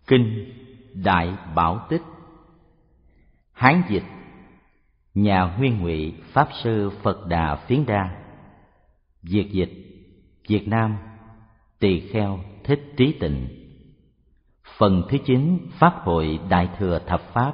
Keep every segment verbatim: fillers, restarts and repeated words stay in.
Kinh Đại Bảo Tích. Hán dịch nhà Nguyên Ngụy Pháp sư Phật Đà Phiến Đa. Việt dịch Việt Nam Tỳ Kheo Thích Trí Tịnh. Phần thứ chín, Pháp hội Đại Thừa Thập Pháp.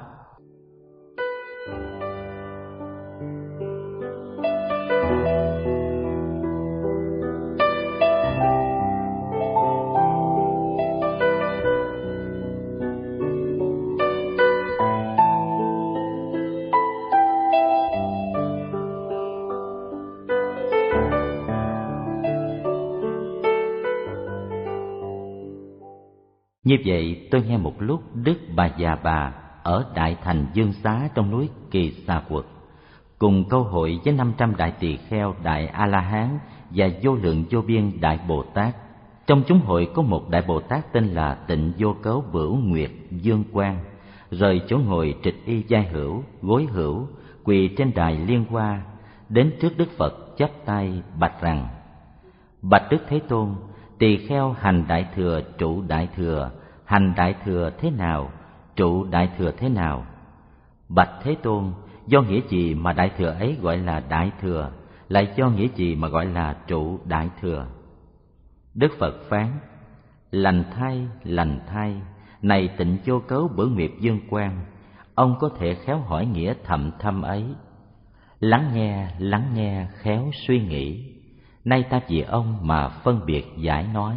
Như vậy, tôi nghe một lúc Đức Bà Già Bà ở Đại Thành Dương Xá trong núi Kỳ Xà Quật, cùng câu hội với năm trăm đại tỳ kheo, đại A-la-hán và vô lượng vô biên đại Bồ Tát. Trong chúng hội có một đại Bồ Tát tên là Tịnh Vô Cấu Bửu Nguyệt Dương Quang, rời chỗ ngồi trịch y vai hữu, gối hữu, quỳ trên đài liên hoa, đến trước Đức Phật chắp tay bạch rằng: Bạch Đức Thế Tôn, tỳ kheo hành đại thừa, trụ đại thừa, hành đại thừa thế nào, trụ đại thừa thế nào? Bạch Thế Tôn, do nghĩa gì mà đại thừa ấy gọi là đại thừa, lại do nghĩa gì mà gọi là trụ đại thừa? Đức Phật phán: Lành thay, lành thay, này Tịnh Vô Cấu Bửu Nguyệt Dương Quang, ông có thể khéo hỏi nghĩa thậm thâm ấy. Lắng nghe, lắng nghe, khéo suy nghĩ, nay ta vì ông mà phân biệt giải nói.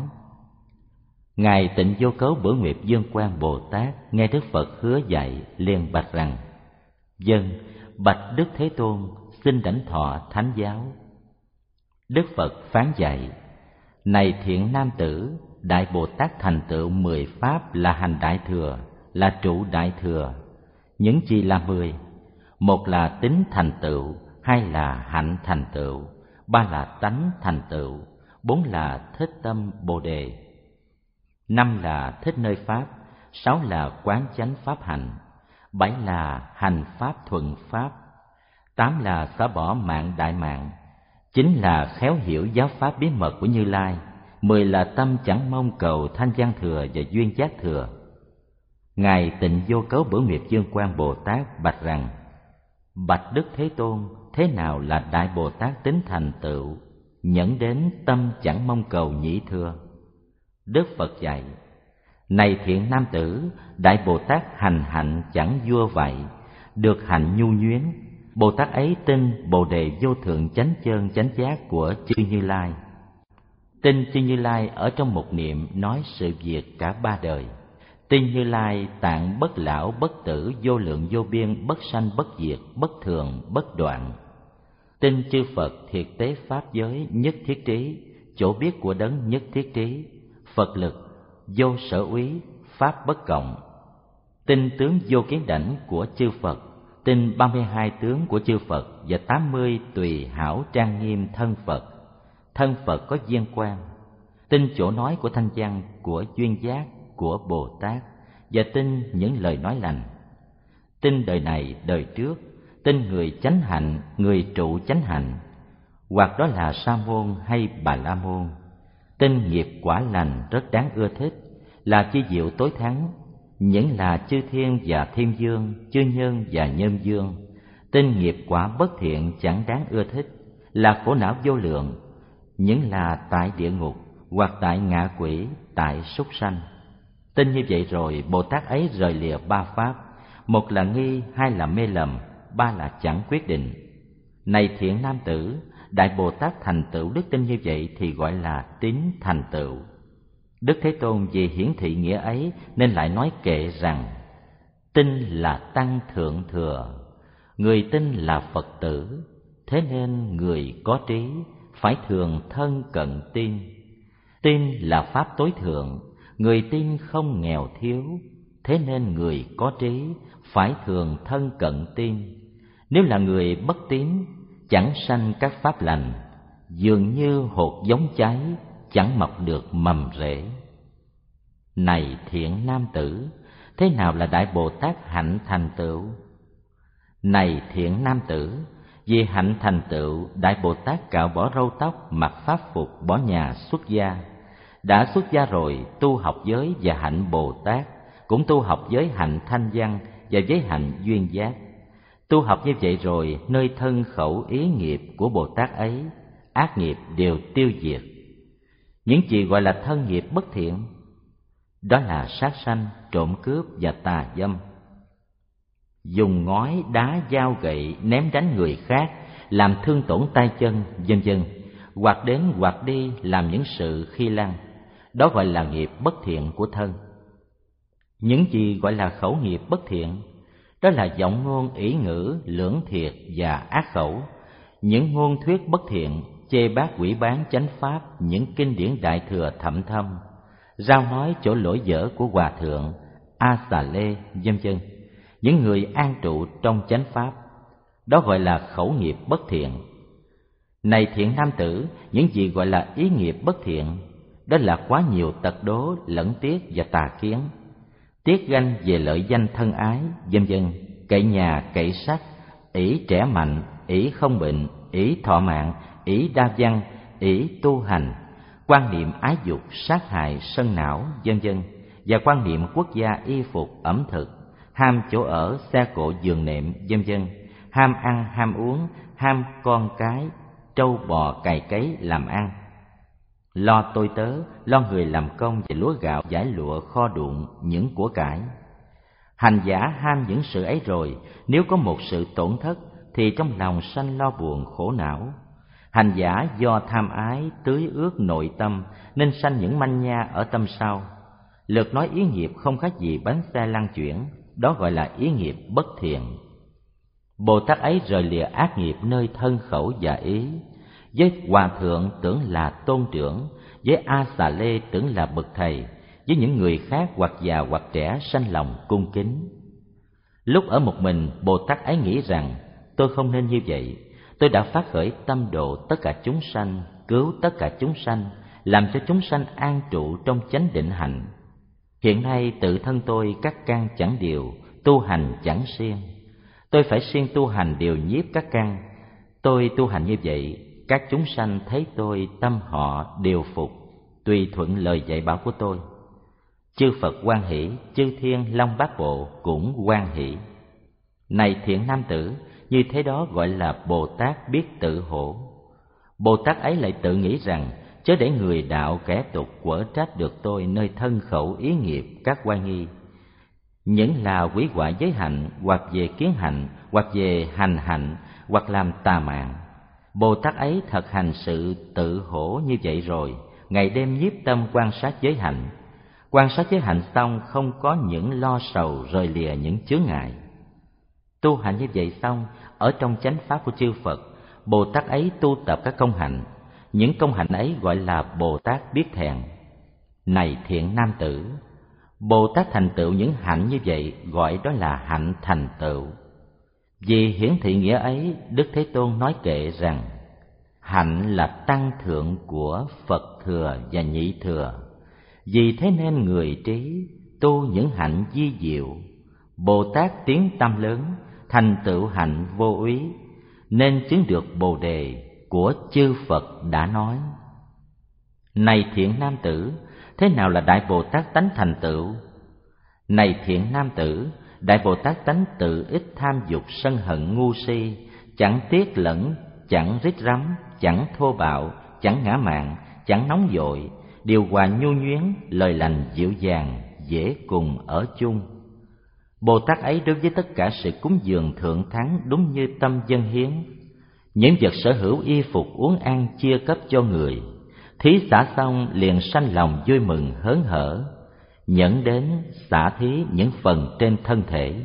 Ngài Tịnh Vô Cấu Bửu Nguyệt Dương Quang Bồ Tát nghe Đức Phật hứa dạy, liền bạch rằng: Vâng, bạch Đức Thế Tôn, xin đảnh thọ thánh giáo. Đức Phật phán dạy: Này thiện nam tử, đại Bồ Tát thành tựu mười pháp là hành đại thừa, là trụ đại thừa. Những gì là mười? Một là tính thành tựu, hai là hạnh thành tựu, ba là tánh thành tựu, bốn là thích tâm bồ đề, năm là thích nơi pháp, sáu là quán chánh pháp hành, bảy là hành pháp thuận pháp, tám là xả bỏ mạng đại mạng, chín là khéo hiểu giáo pháp bí mật của Như Lai, mười là tâm chẳng mong cầu thanh văn thừa và duyên giác thừa. Ngài Tịnh Vô Cấu Bửu Nguyệt Dương Quang Bồ Tát bạch rằng: Bạch Đức Thế Tôn, thế nào là đại Bồ Tát tính thành tựu, nhẫn đến tâm chẳng mong cầu nhĩ thưa? Đức Phật dạy: Này thiện nam tử, đại Bồ Tát hành hạnh chẳng vua vậy, được hạnh nhu nhuyến. Bồ Tát ấy tin Bồ đề vô thượng chánh chân chánh giác của chư Như Lai. Tin chư Như Lai ở trong một niệm nói sự việc cả ba đời. Tin Như Lai tạng bất lão bất tử, vô lượng vô biên, bất sanh bất diệt, bất thường bất đoạn. Tin chư Phật thiệt tế pháp giới nhất thiết trí, chỗ biết của đấng nhất thiết trí, Phật lực vô sở úy, pháp bất cộng. Tin tướng vô kiến đảnh của chư Phật, tin ba mươi hai tướng của chư Phật và tám mươi tùy hảo trang nghiêm thân Phật. Thân Phật có viên quang. Tin chỗ nói của thanh văn, của duyên giác, của Bồ Tát, và tin những lời nói lành. Tin đời này đời trước, tin người chánh hạnh, người trụ chánh hạnh, hoặc đó là Sa môn hay Bà La môn. Tin nghiệp quả lành rất đáng ưa thích, là chi diệu tối thắng, những là chư thiên và thiên dương, chư nhân và nhân dương. Tin nghiệp quả bất thiện chẳng đáng ưa thích, là khổ não vô lượng, những là tại địa ngục, hoặc tại ngạ quỷ, tại súc sanh. Tin như vậy rồi, Bồ Tát ấy rời lìa ba pháp, một là nghi, hai là mê lầm, ba là chẳng quyết định. Này thiện nam tử, đại Bồ Tát thành tựu đức tin như vậy thì gọi là tín thành tựu. Đức Thế Tôn vì hiển thị nghĩa ấy nên lại nói kệ rằng: Tin là tăng thượng thừa, người tin là Phật tử, thế nên người có trí phải thường thân cận tin. Tin là pháp tối thượng, người tin không nghèo thiếu, thế nên người có trí phải thường thân cận tin. Nếu là người bất tín, chẳng sanh các pháp lành, dường như hột giống cháy, chẳng mọc được mầm rễ. Này thiện nam tử, thế nào là đại Bồ Tát hạnh thành tựu? Này thiện nam tử, vì hạnh thành tựu, đại Bồ Tát cạo bỏ râu tóc, mặc pháp phục, bỏ nhà xuất gia. Đã xuất gia rồi, tu học giới và hạnh Bồ Tát, cũng tu học giới hạnh thanh văn và giới hạnh duyên giác. Tu học như vậy rồi, nơi thân khẩu ý nghiệp của Bồ Tát ấy, ác nghiệp đều tiêu diệt. Những gì gọi là thân nghiệp bất thiện, đó là sát sanh, trộm cướp và tà dâm. Dùng ngói, đá, dao, gậy ném đánh người khác, làm thương tổn tay chân, vân vân, hoặc đến hoặc đi làm những sự khi lăng, đó gọi là nghiệp bất thiện của thân. Những gì gọi là khẩu nghiệp bất thiện, đó là giọng ngôn, ỷ ngữ, lưỡng thiệt và ác khẩu, những ngôn thuyết bất thiện, chê bác quỷ bán chánh pháp, những kinh điển đại thừa thậm thâm, rao nói chỗ lỗi dở của hòa thượng, a xà lê, vân vân, những người an trụ trong chánh pháp, đó gọi là khẩu nghiệp bất thiện. Này thiện nam tử, những gì gọi là ý nghiệp bất thiện, đó là quá nhiều tật đố, lẫn tiếc và tà kiến, tiếc ganh về lợi danh thân ái, vân vân, cậy nhà cậy sắc, ỷ trẻ mạnh, ỷ không bệnh, ỷ thọ mạng, ỷ đa văn, ỷ tu hành, quan niệm ái dục, sát hại, sân não, vân vân, và quan niệm quốc gia, y phục, ẩm thực, ham chỗ ở, xe cộ, giường nệm, vân vân, ham ăn, ham uống, ham con cái, trâu bò cày cấy làm ăn, lo tôi tớ, lo người làm công về lúa gạo, giải lụa, kho đụn, những của cải. Hành giả ham những sự ấy rồi, nếu có một sự tổn thất thì trong lòng sanh lo buồn khổ não. Hành giả do tham ái tưới ướt nội tâm nên sanh những manh nha ở tâm sau. Lượt nói ý nghiệp không khác gì bánh xe lăn chuyển, đó gọi là ý nghiệp bất thiện. Bồ Tát ấy rời lìa ác nghiệp nơi thân khẩu và ý. Với hòa thượng tưởng là tôn trưởng, với a xà lê tưởng là bậc thầy, với những người khác hoặc già hoặc trẻ sanh lòng cung kính. Lúc ở một mình, Bồ Tát ấy nghĩ rằng tôi không nên như vậy. Tôi đã phát khởi tâm độ tất cả chúng sanh, cứu tất cả chúng sanh, làm cho chúng sanh an trụ trong chánh định hạnh. Hiện nay tự thân tôi các căn chẳng điều, tu hành chẳng siêng. Tôi phải siêng tu hành điều nhiếp các căn. Tôi tu hành như vậy, các chúng sanh thấy tôi tâm họ đều phục, tùy thuận lời dạy bảo của tôi. Chư Phật hoan hỷ, chư thiên long bát bộ cũng hoan hỷ. Này thiện nam tử, như thế đó gọi là Bồ Tát biết tự hổ. Bồ Tát ấy lại tự nghĩ rằng chớ để người đạo kẻ tục quở trách được tôi nơi thân khẩu ý nghiệp các oai nghi, những là quỷ hoại giới hạnh, hoặc về kiến hạnh, hoặc về hành hạnh, hoặc làm tà mạng. Bồ Tát ấy thật hành sự tự hổ như vậy rồi, ngày đêm nhiếp tâm quan sát giới hạnh. Quan sát giới hạnh xong không có những lo sầu rời lìa những chướng ngại. Tu hành như vậy xong, ở trong chánh pháp của chư Phật, Bồ Tát ấy tu tập các công hạnh. Những công hạnh ấy gọi là Bồ Tát biết thẹn. Này thiện nam tử, Bồ Tát thành tựu những hạnh như vậy gọi đó là hạnh thành tựu. Vì hiển thị nghĩa ấy, Đức Thế Tôn nói kệ rằng hạnh là tăng thượng của Phật thừa và nhị thừa. Vì thế nên người trí tu những hạnh vi diệu, Bồ Tát tiếng tâm lớn, thành tựu hạnh vô úy, nên chứng được Bồ đề của chư Phật đã nói. Này thiện nam tử, thế nào là Đại Bồ Tát tánh thành tựu? Này thiện nam tử, Đại Bồ Tát tánh tự ít tham dục sân hận ngu si, chẳng tiếc lẫn, chẳng rít rắm, chẳng thô bạo, chẳng ngã mạn, chẳng nóng vội, điều hòa nhu nhuyến, lời lành dịu dàng, dễ cùng ở chung. Bồ Tát ấy đối với tất cả sự cúng dường thượng thắng đúng như tâm dân hiến. Những vật sở hữu y phục uống ăn chia cấp cho người, thí xả xong liền sanh lòng vui mừng hớn hở, nhẫn đến xả thí những phần trên thân thể.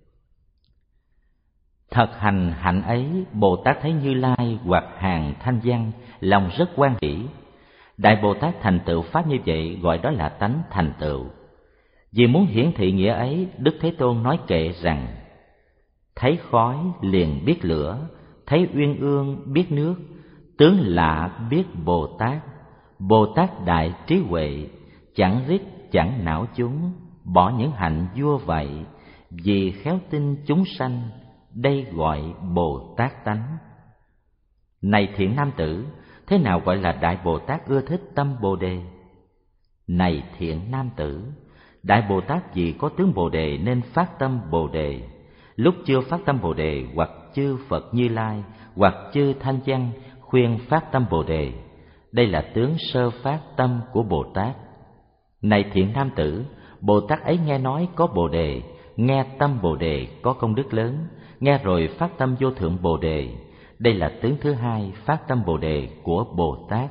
Thật hành hạnh ấy, Bồ Tát thấy Như Lai hoặc hàng thanh văn, lòng rất hoan hỷ. Đại Bồ Tát thành tựu pháp như vậy gọi đó là tánh thành tựu. Vì muốn hiển thị nghĩa ấy, Đức Thế Tôn nói kệ rằng thấy khói liền biết lửa, thấy uyên ương biết nước, tướng lạ biết Bồ Tát. Bồ Tát đại trí huệ, chẳng rít chẳng não chúng, bỏ những hạnh vua vậy, vì khéo tin chúng sanh, đây gọi Bồ Tát tánh. Này thiện nam tử, thế nào gọi là Đại Bồ Tát ưa thích tâm Bồ đề? Này thiện nam tử, Đại Bồ Tát vì có tướng Bồ Đề nên phát tâm Bồ Đề. Lúc chưa phát tâm Bồ Đề, hoặc chư Phật Như Lai, hoặc chư Thanh Văn khuyên phát tâm Bồ Đề. Đây là tướng sơ phát tâm của Bồ Tát. Này thiện nam tử, Bồ Tát ấy nghe nói có Bồ Đề, nghe tâm Bồ Đề có công đức lớn, nghe rồi phát tâm vô thượng Bồ Đề. Đây là tướng thứ hai phát tâm Bồ Đề của Bồ Tát.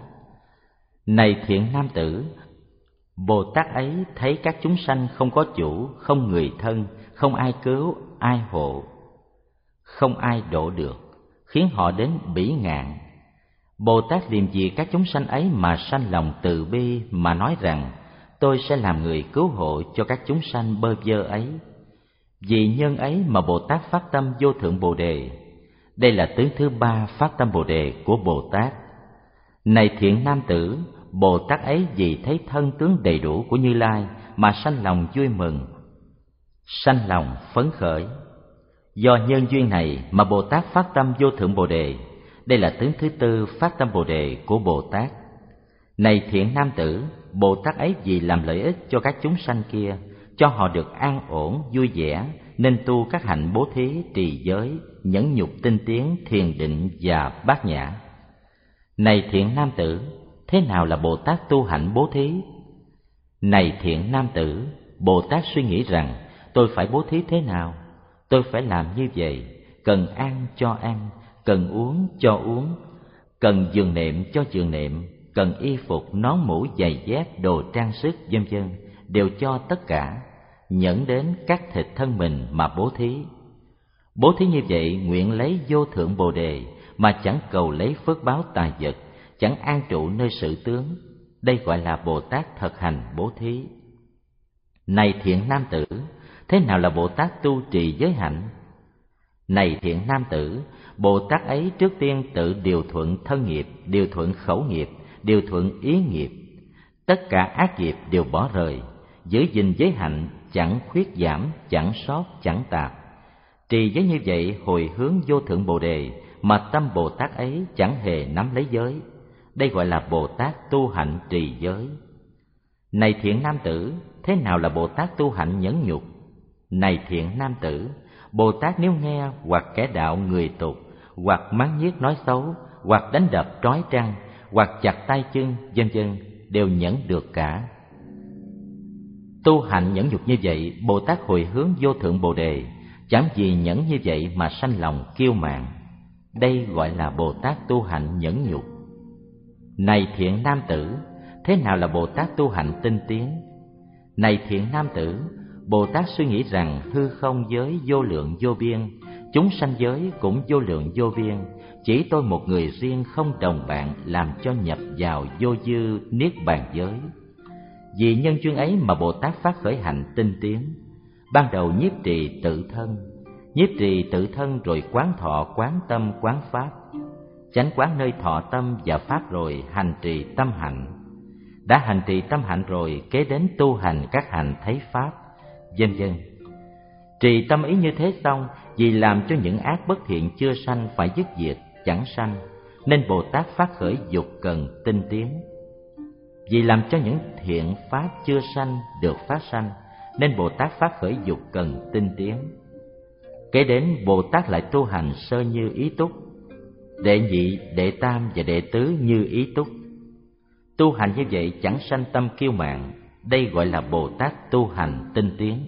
Này thiện nam tử, Bồ Tát ấy thấy các chúng sanh không có chủ, không người thân, không ai cứu, ai hộ, không ai độ được, khiến họ đến bỉ ngạn. Bồ Tát liềm vì các chúng sanh ấy mà sanh lòng từ bi, mà nói rằng: tôi sẽ làm người cứu hộ cho các chúng sanh bơ vơ ấy. Vì nhân ấy mà Bồ Tát phát tâm vô thượng Bồ Đề. Đây là tướng thứ ba phát tâm Bồ Đề của Bồ Tát. Này thiện nam tử, Bồ Tát ấy vì thấy thân tướng đầy đủ của Như Lai mà sanh lòng vui mừng, sanh lòng phấn khởi. Do nhân duyên này mà Bồ Tát phát tâm vô thượng Bồ Đề. Đây là tướng thứ tư phát tâm Bồ Đề của Bồ Tát. Này thiện nam tử, Bồ Tát ấy vì làm lợi ích cho các chúng sanh kia, cho họ được an ổn, vui vẻ, nên tu các hạnh bố thí, trì giới, nhẫn nhục, tinh tiến, thiền định và bát nhã. Này thiện nam tử, thế nào là Bồ Tát tu hạnh bố thí? Này thiện nam tử, Bồ Tát suy nghĩ rằng: tôi phải bố thí thế nào? Tôi phải làm như vậy, cần ăn cho ăn, cần uống cho uống, cần giường nệm cho giường nệm, cần y phục, nón mũ, giày dép, đồ trang sức, vân vân, đều cho tất cả, nhẫn đến cắt thịt thân mình mà bố thí. Bố thí như vậy nguyện lấy vô thượng Bồ Đề, mà chẳng cầu lấy phước báo tài vật, chẳng an trụ nơi sự tướng. Đây gọi là Bồ Tát thực hành bố thí. Này thiện nam tử, thế nào là Bồ Tát tu trì giới hạnh? Này thiện nam tử, Bồ Tát ấy trước tiên tự điều thuận thân nghiệp, điều thuận khẩu nghiệp, điều thuận ý nghiệp. Tất cả ác nghiệp đều bỏ rời, giữ gìn giới hạnh, chẳng khuyết giảm, chẳng sót, chẳng tạp. Trì giới như vậy hồi hướng vô thượng Bồ Đề, mà tâm Bồ Tát ấy chẳng hề nắm lấy giới. Đây gọi là Bồ Tát tu hạnh trì giới. Này thiện nam tử, thế nào là Bồ Tát tu hạnh nhẫn nhục? Này thiện nam tử, Bồ Tát nếu nghe hoặc kẻ đạo người tục, hoặc mắng nhiếc nói xấu, hoặc đánh đập trói trăng, hoặc chặt tay chân, vân vân, đều nhẫn được cả. Tu hạnh nhẫn nhục như vậy, Bồ Tát hồi hướng vô thượng Bồ Đề, chẳng vì nhẫn như vậy mà sanh lòng kiêu mạn. Đây gọi là Bồ Tát tu hạnh nhẫn nhục. Này thiện nam tử, thế nào là Bồ Tát tu hạnh tinh tiến? Này thiện nam tử, Bồ Tát suy nghĩ rằng hư không giới vô lượng vô biên, chúng sanh giới cũng vô lượng vô biên, chỉ tôi một người riêng không đồng bạn làm cho nhập vào vô dư niết bàn giới. Vì nhân duyên ấy mà Bồ Tát phát khởi hạnh tinh tiến. Ban đầu nhiếp trì tự thân, nhiếp trì tự thân rồi quán thọ, quán tâm, quán pháp, chánh quán nơi thọ tâm và pháp rồi hành trì tâm hạnh. Đã hành trì tâm hạnh rồi kế đến tu hành các hành thấy pháp, vân vân. Trì tâm ý như thế xong, vì làm cho những ác bất thiện chưa sanh phải dứt diệt, chẳng sanh, nên Bồ Tát phát khởi dục cần tinh tiến. Vì làm cho những thiện pháp chưa sanh được phát sanh, nên Bồ Tát phát khởi dục cần tinh tiến. Kế đến Bồ Tát lại tu hành sơ như ý túc, đệ nhị, đệ tam và đệ tứ như ý túc. Tu hành như vậy chẳng sanh tâm kiêu mạn. Đây gọi là Bồ Tát tu hành tinh tiến.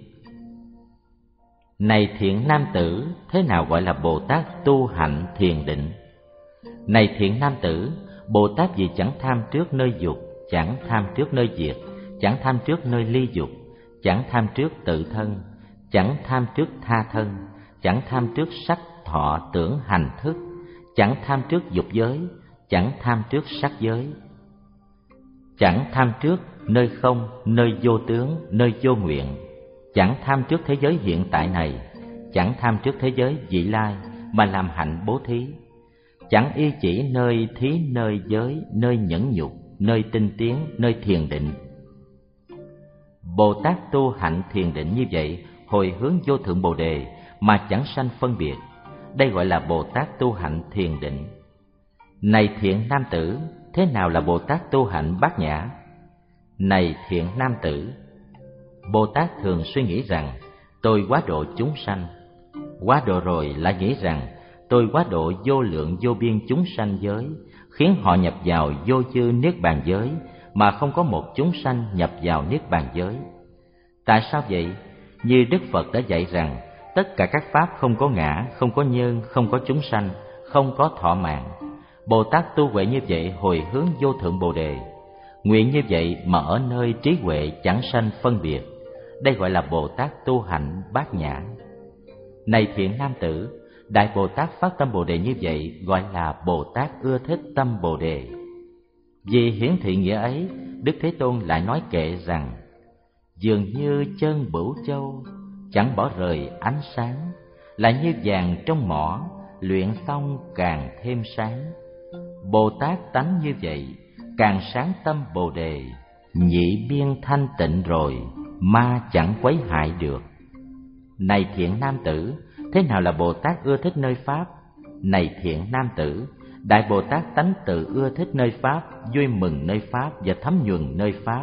Này thiện nam tử, thế nào gọi là Bồ Tát tu hạnh thiền định? Này thiện nam tử, Bồ Tát vì chẳng tham trước nơi dục, chẳng tham trước nơi diệt, chẳng tham trước nơi ly dục, chẳng tham trước tự thân, chẳng tham trước tha thân, chẳng tham trước sắc thọ tưởng hành thức, chẳng tham trước dục giới, chẳng tham trước sắc giới, chẳng tham trước nơi không, nơi vô tướng, nơi vô nguyện, chẳng tham trước thế giới hiện tại này, chẳng tham trước thế giới vị lai mà làm hạnh bố thí, chẳng y chỉ nơi thí, nơi giới, nơi nhẫn nhục, nơi tinh tiến, nơi thiền định. Bồ Tát tu hạnh thiền định như vậy hồi hướng vô thượng Bồ Đề mà chẳng sanh phân biệt. Đây gọi là Bồ Tát tu hạnh thiền định. Này thiện nam tử, thế nào là Bồ Tát tu hạnh bát nhã? Này thiện nam tử, Bồ Tát thường suy nghĩ rằng tôi quá độ chúng sanh, quá độ rồi lại nghĩ rằng tôi quá độ vô lượng vô biên chúng sanh giới, khiến họ nhập vào vô chư niết bàn giới mà không có một chúng sanh nhập vào niết bàn giới. Tại sao vậy? Như Đức Phật đã dạy rằng tất cả các pháp không có ngã, không có nhân, không có chúng sanh, không có thọ mạng. Bồ Tát tu huệ như vậy hồi hướng vô thượng Bồ Đề. Nguyện như vậy mà ở nơi trí huệ chẳng sanh phân biệt. Đây gọi là Bồ Tát tu hạnh bát nhã. Này thiện nam tử, Đại Bồ Tát phát tâm Bồ Đề như vậy gọi là Bồ Tát ưa thích tâm Bồ Đề. Vì hiển thị nghĩa ấy, Đức Thế Tôn lại nói kệ rằng: dường như chân bửu châu, chẳng bỏ rời ánh sáng, là như vàng trong mỏ, luyện xong càng thêm sáng. Bồ Tát tánh như vậy, càng sáng tâm Bồ Đề, nhị biên thanh tịnh rồi, ma chẳng quấy hại được. Này thiện nam tử, thế nào là Bồ Tát ưa thích nơi Pháp? Này thiện nam tử, Đại Bồ Tát tánh tự ưa thích nơi Pháp, vui mừng nơi Pháp và thấm nhuần nơi Pháp.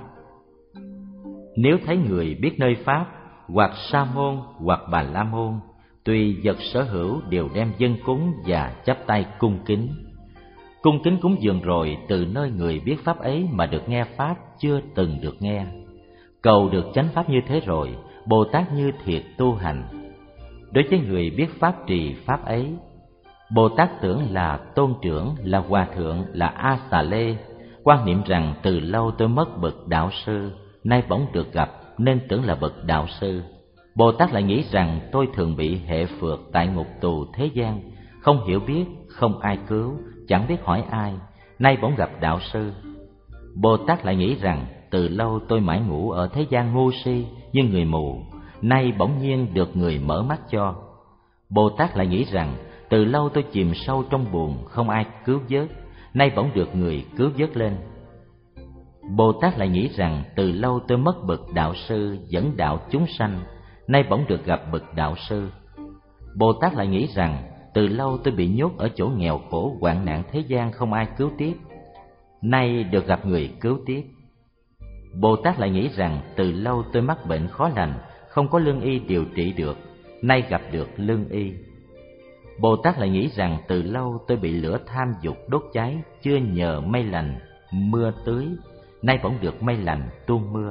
Nếu thấy người biết nơi Pháp, hoặc Sa môn hoặc Bà La môn, tùy vật sở hữu đều đem dâng cúng và chắp tay cung kính. Cung kính cúng dường rồi, từ nơi người biết Pháp ấy mà được nghe Pháp chưa từng được nghe. Cầu được chánh Pháp như thế rồi, Bồ Tát như thiệt tu hành. Đối với người biết Pháp trì Pháp ấy, Bồ Tát tưởng là tôn trưởng, là hòa thượng, là A Xà Lê, quan niệm rằng từ lâu tôi mất bậc đạo sư, nay bỗng được gặp nên tưởng là bậc đạo sư. Bồ Tát lại nghĩ rằng tôi thường bị hệ phượt tại ngục tù thế gian, không hiểu biết, không ai cứu, chẳng biết hỏi ai, nay bỗng gặp đạo sư. Bồ Tát lại nghĩ rằng từ lâu tôi mãi ngủ ở thế gian ngu si như người mù, nay bỗng nhiên được người mở mắt cho. Bồ Tát lại nghĩ rằng từ lâu tôi chìm sâu trong buồn, không ai cứu vớt, nay bỗng được người cứu vớt lên. Bồ Tát lại nghĩ rằng từ lâu tôi mất bậc đạo sư dẫn đạo chúng sanh, nay bỗng được gặp bậc đạo sư. Bồ Tát lại nghĩ rằng từ lâu tôi bị nhốt ở chỗ nghèo khổ hoạn nạn thế gian, không ai cứu tiếp, nay được gặp người cứu tiếp. Bồ Tát lại nghĩ rằng từ lâu tôi mắc bệnh khó lành, không có lương y điều trị được, nay gặp được lương y. Bồ Tát lại nghĩ rằng từ lâu tôi bị lửa tham dục đốt cháy, chưa nhờ mây lành mưa tưới, nay bỗng được mây lành tuôn mưa.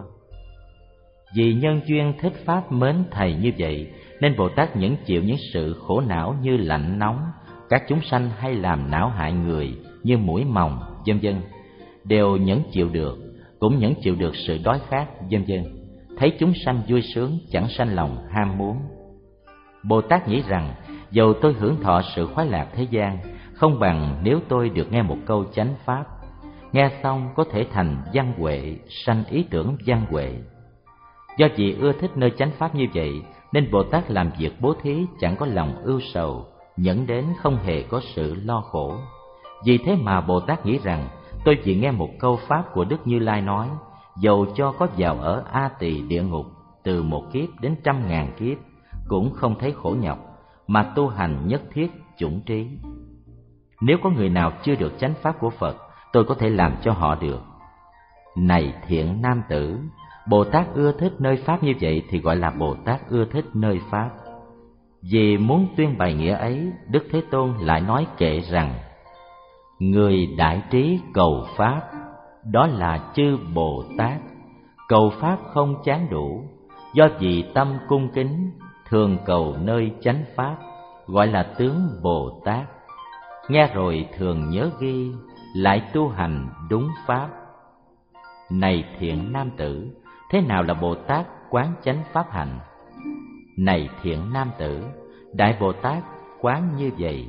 Vì nhân duyên thích Pháp mến Thầy như vậy, nên Bồ Tát nhẫn chịu những sự khổ não như lạnh nóng, các chúng sanh hay làm não hại người như muỗi mòng, vân vân, đều nhẫn chịu được, cũng nhẫn chịu được sự đói khát, vân vân. Thấy chúng sanh vui sướng, chẳng sanh lòng ham muốn. Bồ Tát nghĩ rằng dầu tôi hưởng thọ sự khoái lạc thế gian, không bằng nếu tôi được nghe một câu chánh Pháp, nghe xong có thể thành văn huệ, sanh ý tưởng văn huệ. Do vì ưa thích nơi chánh Pháp như vậy, nên Bồ Tát làm việc bố thí chẳng có lòng ưu sầu, nhẫn đến không hề có sự lo khổ. Vì thế mà Bồ Tát nghĩ rằng tôi chỉ nghe một câu Pháp của Đức Như Lai nói, dầu cho có vào ở A Tỳ địa ngục từ một kiếp đến trăm ngàn kiếp, cũng không thấy khổ nhọc, mà tu hành nhất thiết chủng trí. Nếu có người nào chưa được chánh Pháp của Phật, tôi có thể làm cho họ được. Này thiện nam tử, Bồ Tát ưa thích nơi Pháp như vậy thì gọi là Bồ Tát ưa thích nơi Pháp. Vì muốn tuyên bày nghĩa ấy, Đức Thế Tôn lại nói kệ rằng: người đại trí cầu Pháp, đó là chư Bồ Tát. Cầu Pháp không chán đủ, do vì tâm cung kính, thường cầu nơi chánh Pháp, gọi là tướng Bồ Tát. Nghe rồi thường nhớ ghi, lại tu hành đúng Pháp. Này thiện nam tử, thế nào là Bồ Tát quán chánh Pháp hạnh? Này thiện nam tử, Đại Bồ Tát quán như vậy: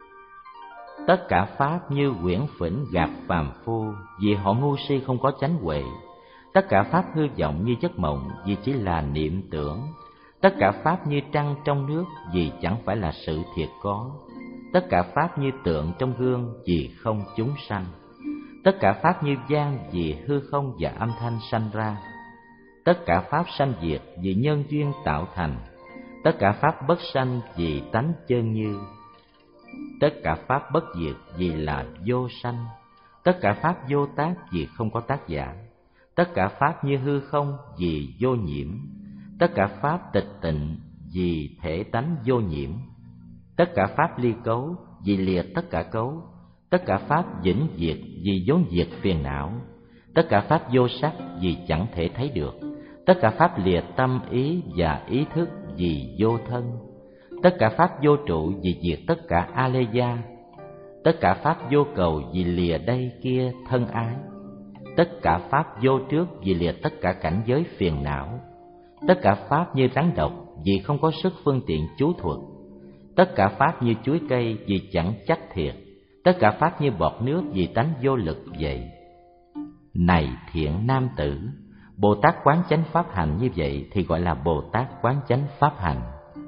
tất cả Pháp như quyển phỉnh gạt phàm phu, vì họ ngu si không có chánh huệ. Tất cả Pháp hư vọng như giấc mộng, vì chỉ là niệm tưởng. Tất cả Pháp như trăng trong nước, vì chẳng phải là sự thiệt có. Tất cả Pháp như tượng trong gương, vì không chúng sanh. Tất cả Pháp như vang, vì hư không và âm thanh sanh ra. Tất cả Pháp sanh diệt, vì nhân duyên tạo thành. Tất cả Pháp bất sanh, vì tánh chân như. Tất cả Pháp bất diệt, vì là vô sanh. Tất cả Pháp vô tác, vì không có tác giả. tất cả pháp như hư không vì vô nhiễm, tất cả pháp tịch tịnh vì thể tánh vô nhiễm, tất cả pháp ly cấu vì lìa tất cả cấu, tất cả pháp vĩnh diệt vì vốn diệt phiền não, tất cả pháp vô sắc vì chẳng thể thấy được, tất cả pháp lìa tâm ý và ý thức vì vô thân, tất cả pháp vô trụ vì diệt tất cả aleya, tất cả pháp vô cầu vì lìa đây kia thân ái, tất cả pháp vô trước vì lìa tất cả cảnh giới phiền não, tất cả pháp như rắn độc vì không có sức phương tiện chú thuật, tất cả pháp như chuối cây vì chẳng chắc thiệt, tất cả pháp như bọt nước vì tánh vô lực vậy. Này thiện nam tử, Bồ Tát quán chánh pháp hành như vậy thì gọi là Bồ Tát quán chánh pháp hành.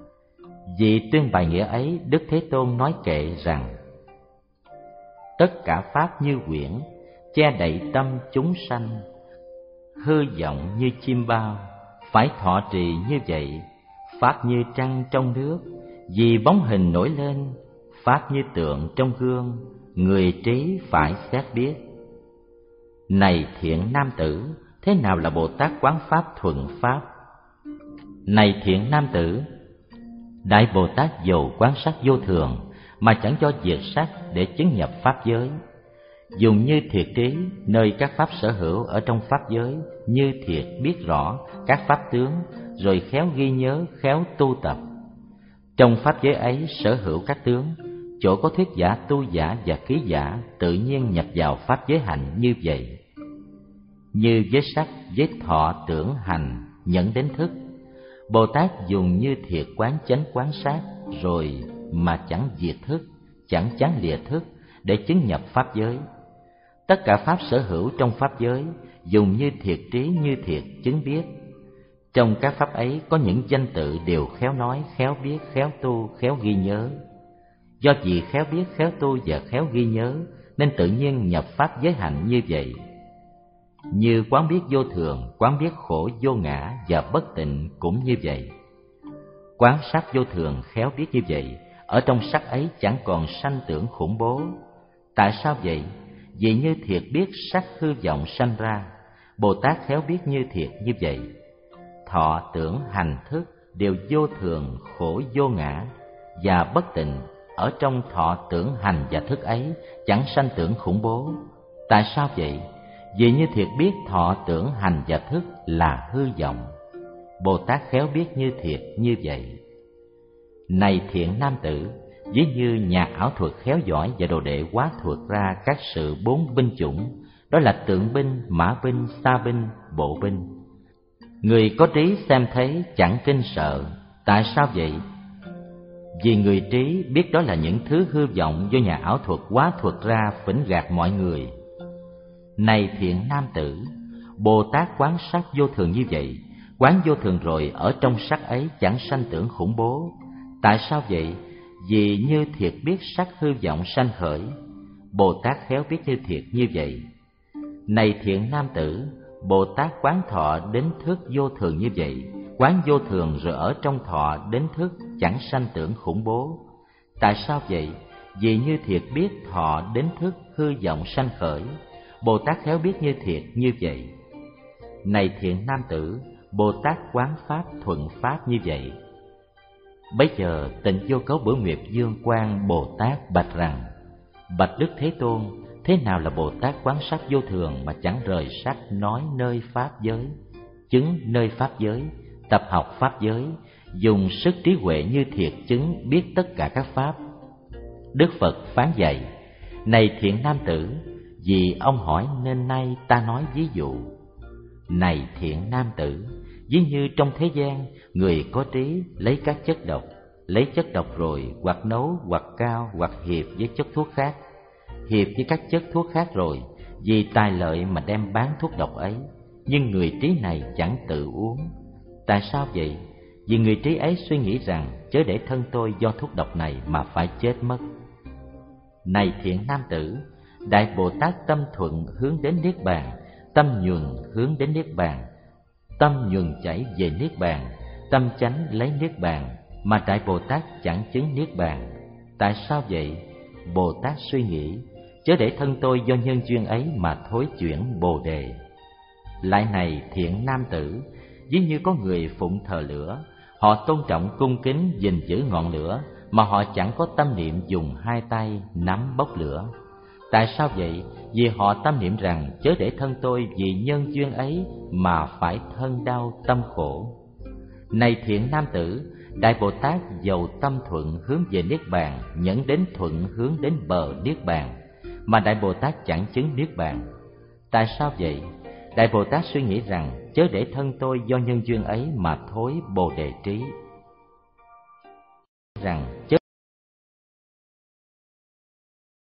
Vì tuyên bài nghĩa ấy, Đức Thế Tôn nói kệ rằng: tất cả pháp như quyển, che đậy tâm chúng sanh, hư vọng như chim bao, phải thọ trì như vậy. Pháp như trăng trong nước, vì bóng hình nổi lên, pháp như tượng trong gương, người trí phải xét biết. Này thiện nam tử, thế nào là Bồ Tát quán pháp thuận pháp? Này thiện nam tử, Đại Bồ Tát dầu quán sát vô thường mà chẳng cho diệt sắc để chứng nhập pháp giới, dùng như thiệt trí nơi các pháp sở hữu ở trong pháp giới, như thiệt biết rõ các pháp tướng, rồi khéo ghi nhớ, khéo tu tập. Trong pháp giới ấy sở hữu các tướng, chỗ có thuyết giả, tu giả và ký giả tự nhiên nhập vào pháp giới hạnh như vậy. Như với sắc, với thọ, tưởng, hành, nhận đến thức, Bồ Tát dùng như thiệt quán chánh quán sát, rồi mà chẳng diệt thức, chẳng chán lìa thức để chứng nhập pháp giới. Tất cả pháp sở hữu trong pháp giới dùng như thiệt trí, như thiệt chứng biết. Trong các pháp ấy có những danh tự đều khéo nói, khéo biết, khéo tu, khéo ghi nhớ. Do vì khéo biết, khéo tu và khéo ghi nhớ nên tự nhiên nhập pháp giới hạnh như vậy. Như quán biết vô thường, quán biết khổ vô ngã và bất tịnh cũng như vậy. Quán sát vô thường khéo biết như vậy, ở trong sắc ấy chẳng còn sanh tưởng khủng bố. Tại sao vậy? Vì như thiệt biết sắc hư vọng sanh ra, Bồ Tát khéo biết như thiệt như vậy. Thọ, tưởng, hành, thức đều vô thường, khổ vô ngã và bất tịnh, ở trong thọ, tưởng, hành và thức ấy chẳng sanh tưởng khủng bố. Tại sao vậy? Vì như thiệt biết thọ, tưởng, hành và thức là hư vọng, Bồ Tát khéo biết như thiệt như vậy. Này thiện nam tử, ví như nhà ảo thuật khéo giỏi và đồ đệ hóa thuật ra các sự bốn binh chủng, đó là tượng binh, mã binh, sa binh, bộ binh. Người có trí xem thấy chẳng kinh sợ. Tại sao vậy? Vì người trí biết đó là những thứ hư vọng do nhà ảo thuật hóa thuật ra phỉnh gạt mọi người. Này thiện nam tử, Bồ Tát quán sát vô thường như vậy, quán vô thường rồi ở trong sắc ấy chẳng sanh tưởng khủng bố. Tại sao vậy? Vì như thiệt biết sắc hư vọng sanh khởi, Bồ Tát khéo biết như thiệt như vậy. Này thiện nam tử, Bồ Tát quán thọ đến thức vô thường như vậy, quán vô thường rồi ở trong thọ đến thức chẳng sanh tưởng khủng bố. Tại sao vậy? Vì như thiệt biết thọ đến thức hư vọng sanh khởi, Bồ Tát khéo biết như thiệt như vậy. Này thiện nam tử, Bồ Tát quán pháp thuận pháp như vậy. Bấy giờ Tịnh Vô Cấu Bửu Nguyệt Dương Quang Bồ Tát bạch rằng: bạch Đức Thế Tôn, thế nào là Bồ Tát quán sát vô thường mà chẳng rời sắc nói nơi pháp giới, chứng nơi pháp giới, tập học pháp giới, dùng sức trí huệ như thiệt chứng biết tất cả các pháp? Đức Phật phán dạy: này thiện nam tử, vì ông hỏi nên nay ta nói ví dụ. Này thiện nam tử, ví như trong thế gian, người có trí lấy các chất độc, lấy chất độc rồi hoặc nấu hoặc cao hoặc hiệp với chất thuốc khác, hiệp với các chất thuốc khác rồi vì tài lợi mà đem bán thuốc độc ấy, nhưng người trí này chẳng tự uống. Tại sao vậy? Vì người trí ấy suy nghĩ rằng chớ để thân tôi do thuốc độc này mà phải chết mất. Này thiện nam tử, Đại Bồ Tát tâm thuận hướng đến Niết Bàn, tâm nhuần hướng đến Niết Bàn, tâm nhuần chảy về Niết Bàn, tâm chánh lấy Niết Bàn, mà Đại Bồ Tát chẳng chứng Niết Bàn. Tại sao vậy? Bồ Tát suy nghĩ chớ để thân tôi do nhân duyên ấy mà thối chuyển Bồ Đề. Lại này thiện nam tử, ví như có người phụng thờ lửa, họ tôn trọng cung kính gìn giữ ngọn lửa, mà họ chẳng có tâm niệm dùng hai tay nắm bốc lửa. Tại sao vậy? Vì họ tâm niệm rằng chớ để thân tôi vì nhân duyên ấy mà phải thân đau tâm khổ. Này thiện nam tử, Đại Bồ Tát dầu tâm thuận hướng về Niết Bàn, nhẫn đến thuận hướng đến bờ Niết Bàn, mà Đại Bồ Tát chẳng chứng Niết Bàn. Tại sao vậy? Đại Bồ Tát suy nghĩ rằng chớ để thân tôi do nhân duyên ấy mà thối Bồ Đề trí. Rằng chớ